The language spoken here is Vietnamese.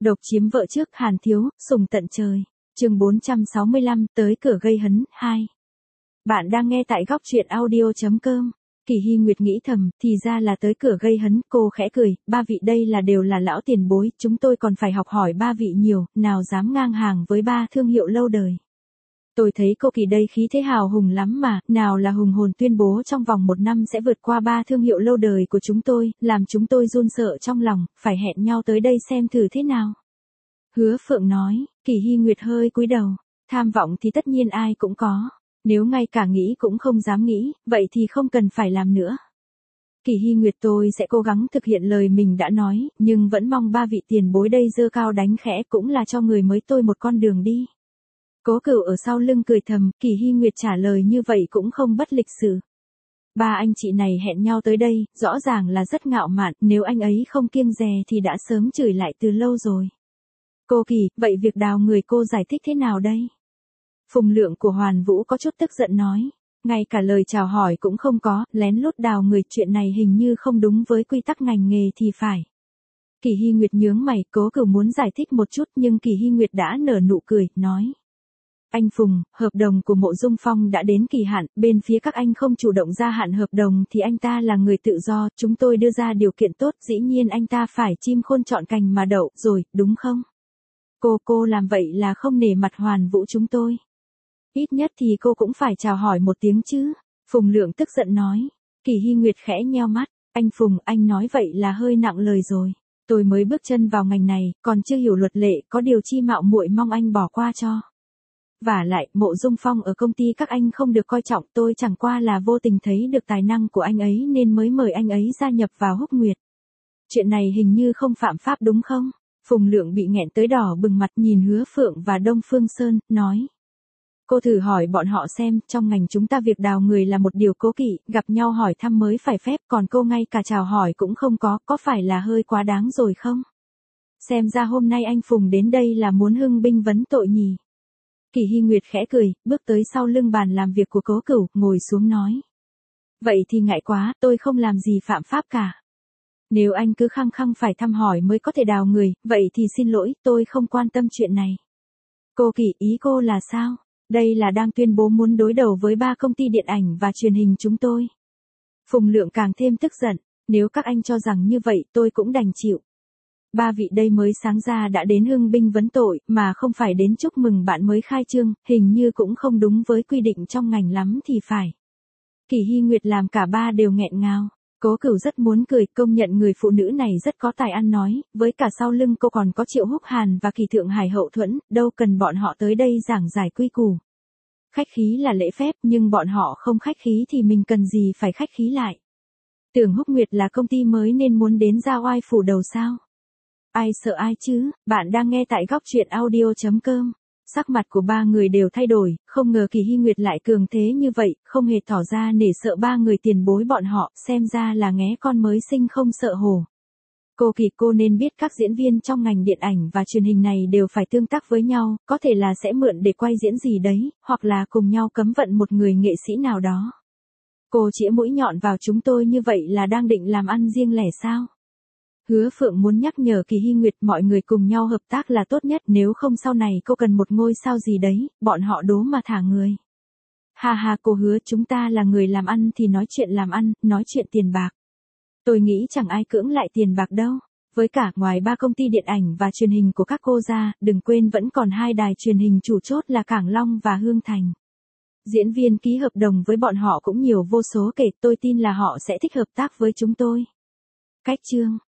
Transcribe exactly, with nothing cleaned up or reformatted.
Độc chiếm vợ trước Hàn Thiếu, sùng tận trời. Chương bốn trăm sáu mươi lăm, tới cửa gây hấn, hai. Bạn đang nghe tại góc truyện audio chấm com. Kỳ Hy Nguyệt nghĩ thầm, thì ra là tới cửa gây hấn, cô khẽ cười, ba vị đây là đều là lão tiền bối, chúng tôi còn phải học hỏi ba vị nhiều, nào dám ngang hàng với ba thương hiệu lâu đời. Tôi thấy cô Kỳ đây khí thế hào hùng lắm mà, nào là hùng hồn tuyên bố trong vòng một năm sẽ vượt qua ba thương hiệu lâu đời của chúng tôi, làm chúng tôi run sợ trong lòng, phải hẹn nhau tới đây xem thử thế nào. Hứa Phượng nói, Kỳ Hy Nguyệt hơi cúi đầu, tham vọng thì tất nhiên ai cũng có, nếu ngay cả nghĩ cũng không dám nghĩ, vậy thì không cần phải làm nữa. Kỳ Hy Nguyệt tôi sẽ cố gắng thực hiện lời mình đã nói, nhưng vẫn mong ba vị tiền bối đây giơ cao đánh khẽ cũng là cho người mới tôi một con đường đi. Cố Cửu ở sau lưng cười thầm, Kỳ Hy Nguyệt trả lời như vậy cũng không bất lịch sự. Ba anh chị này hẹn nhau tới đây, rõ ràng là rất ngạo mạn, nếu anh ấy không kiêng dè thì đã sớm chửi lại từ lâu rồi. Cô Kỳ, vậy việc đào người cô giải thích thế nào đây? Phùng Lượng của Hoàn Vũ có chút tức giận nói, ngay cả lời chào hỏi cũng không có, lén lút đào người, chuyện này hình như không đúng với quy tắc ngành nghề thì phải. Kỳ Hy Nguyệt nhướng mày, Cố Cửu muốn giải thích một chút nhưng Kỳ Hy Nguyệt đã nở nụ cười, nói. Anh Phùng, hợp đồng của Mộ Dung Phong đã đến kỳ hạn, bên phía các anh không chủ động gia hạn hợp đồng thì anh ta là người tự do, chúng tôi đưa ra điều kiện tốt, dĩ nhiên anh ta phải chim khôn chọn cành mà đậu, rồi, đúng không? Cô, cô làm vậy là không nể mặt Hoàn Vũ chúng tôi. Ít nhất thì cô cũng phải chào hỏi một tiếng chứ. Phùng Lượng tức giận nói. Kỳ Hy Nguyệt khẽ nheo mắt. Anh Phùng, anh nói vậy là hơi nặng lời rồi. Tôi mới bước chân vào ngành này, còn chưa hiểu luật lệ, có điều chi mạo muội mong anh bỏ qua cho. Vả lại, Mộ Dung Phong ở công ty các anh không được coi trọng, tôi chẳng qua là vô tình thấy được tài năng của anh ấy nên mới mời anh ấy gia nhập vào Húc Nguyệt. Chuyện này hình như không phạm pháp đúng không? Phùng Lượng bị nghẹn tới đỏ bừng mặt, nhìn Hứa Phượng và Đông Phương Sơn, nói. Cô thử hỏi bọn họ xem, trong ngành chúng ta việc đào người là một điều cố kỵ, gặp nhau hỏi thăm mới phải phép, còn cô ngay cả chào hỏi cũng không có, có phải là hơi quá đáng rồi không? Xem ra hôm nay anh Phùng đến đây là muốn hưng binh vấn tội nhỉ. Kỳ Hy Nguyệt khẽ cười, bước tới sau lưng bàn làm việc của Cố Cửu, ngồi xuống nói. Vậy thì ngại quá, tôi không làm gì phạm pháp cả. Nếu anh cứ khăng khăng phải thăm hỏi mới có thể đào người, vậy thì xin lỗi, tôi không quan tâm chuyện này. Cô Kỳ, ý cô là sao? Đây là đang tuyên bố muốn đối đầu với ba công ty điện ảnh và truyền hình chúng tôi. Phùng Lượng càng thêm tức giận, nếu các anh cho rằng như vậy tôi cũng đành chịu. Ba vị đây mới sáng ra đã đến hưng binh vấn tội, mà không phải đến chúc mừng bạn mới khai trương, hình như cũng không đúng với quy định trong ngành lắm thì phải. Kỳ Hy Nguyệt làm cả ba đều nghẹn ngào. Cố Cửu rất muốn cười, công nhận người phụ nữ này rất có tài ăn nói, với cả sau lưng cô còn có Triệu Húc Hàn và Kỳ Thượng Hải hậu thuẫn, đâu cần bọn họ tới đây giảng giải quy củ. Khách khí là lễ phép, nhưng bọn họ không khách khí thì mình cần gì phải khách khí lại. Tưởng Húc Nguyệt là công ty mới nên muốn đến ra oai phủ đầu sao? Ai sợ ai chứ, bạn đang nghe tại góc truyện audio chấm com. Sắc mặt của ba người đều thay đổi, không ngờ Kỳ Hy Nguyệt lại cường thế như vậy, không hề tỏ ra nể sợ ba người tiền bối bọn họ, xem ra là nghé con mới sinh không sợ hổ. Cô Kỳ, cô nên biết các diễn viên trong ngành điện ảnh và truyền hình này đều phải tương tác với nhau, có thể là sẽ mượn để quay diễn gì đấy, hoặc là cùng nhau cấm vận một người nghệ sĩ nào đó. Cô chĩa mũi nhọn vào chúng tôi như vậy là đang định làm ăn riêng lẻ sao? Hứa Phượng muốn nhắc nhở Kỳ Hy Nguyệt mọi người cùng nhau hợp tác là tốt nhất, nếu không sau này cô cần một ngôi sao gì đấy, bọn họ đố mà thả người. Ha ha, cô Hứa, chúng ta là người làm ăn thì nói chuyện làm ăn, nói chuyện tiền bạc. Tôi nghĩ chẳng ai cưỡng lại tiền bạc đâu. Với cả, ngoài ba công ty điện ảnh và truyền hình của các cô ra, đừng quên vẫn còn hai đài truyền hình chủ chốt là Cảng Long và Hương Thành. Diễn viên ký hợp đồng với bọn họ cũng nhiều vô số kể, tôi tin là họ sẽ thích hợp tác với chúng tôi. Cách chương